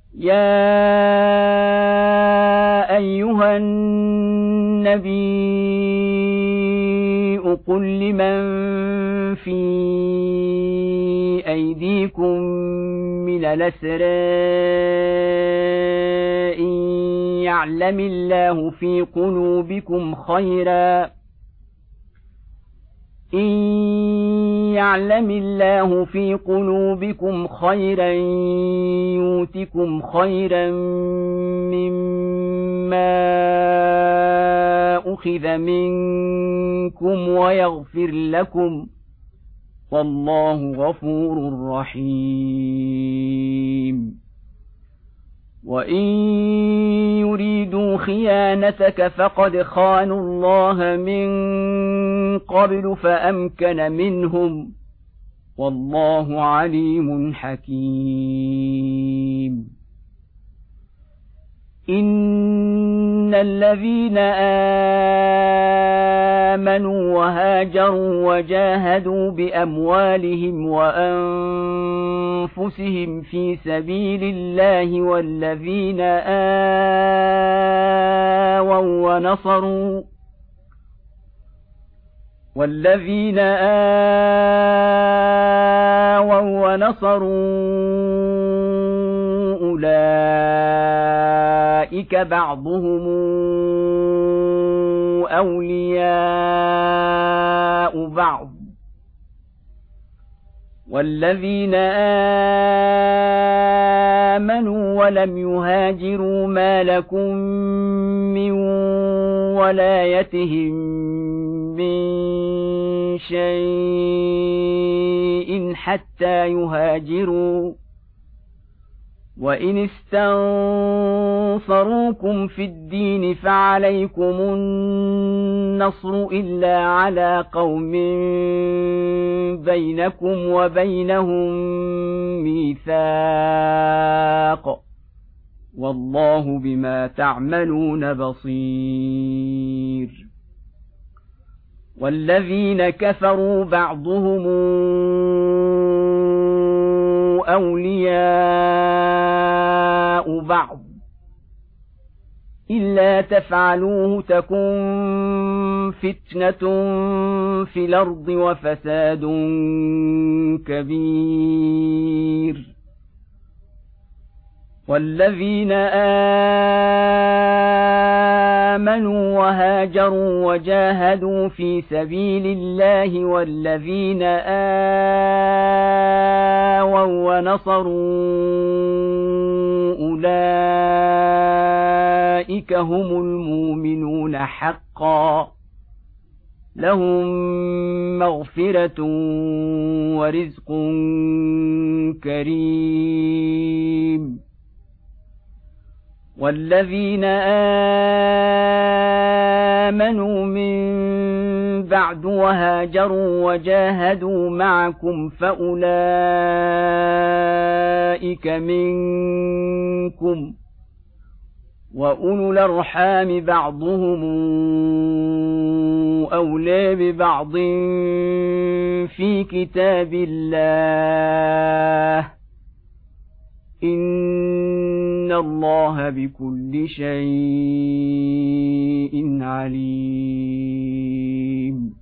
يا أيها النبي قل لمن في أيديكم من الأسرى إن يعلم الله في قلوبكم خيرا يؤتكم خيرا مما أخذ منكم ويغفر لكم والله غفور رحيم وإن يريدوا خيانتك فقد خانوا الله من قبل فأمكن منهم والله عليم حكيم إن الذين آمنوا وهاجروا وجاهدوا بأموالهم وأنفسهم في سبيل الله والذين آووا ونصروا أولئك بعضهم أولياء بعض والذين آمنوا ولم يهاجروا ما لكم من ولايتهم من شيء حتى يهاجروا وإن استنصروكم في الدين فعليكم النصر إلا على قوم بينكم وبينهم ميثاق والله بما تعملون بصير والذين كفروا بعضهم أولياء بعض إلا تفعلوه تكن فتنة في الأرض وفساد كبير والذين آمنوا وهاجروا وجاهدوا في سبيل الله والذين آووا ونصروا أولئك هم المؤمنون حقا لهم مغفرة ورزق كريم والذين آمنوا من بعد وهاجروا وجاهدوا معكم فأولئك منكم وأولو الأرحام بعضهم أولى ببعض في كتاب الله إن الله بكل شيء عليم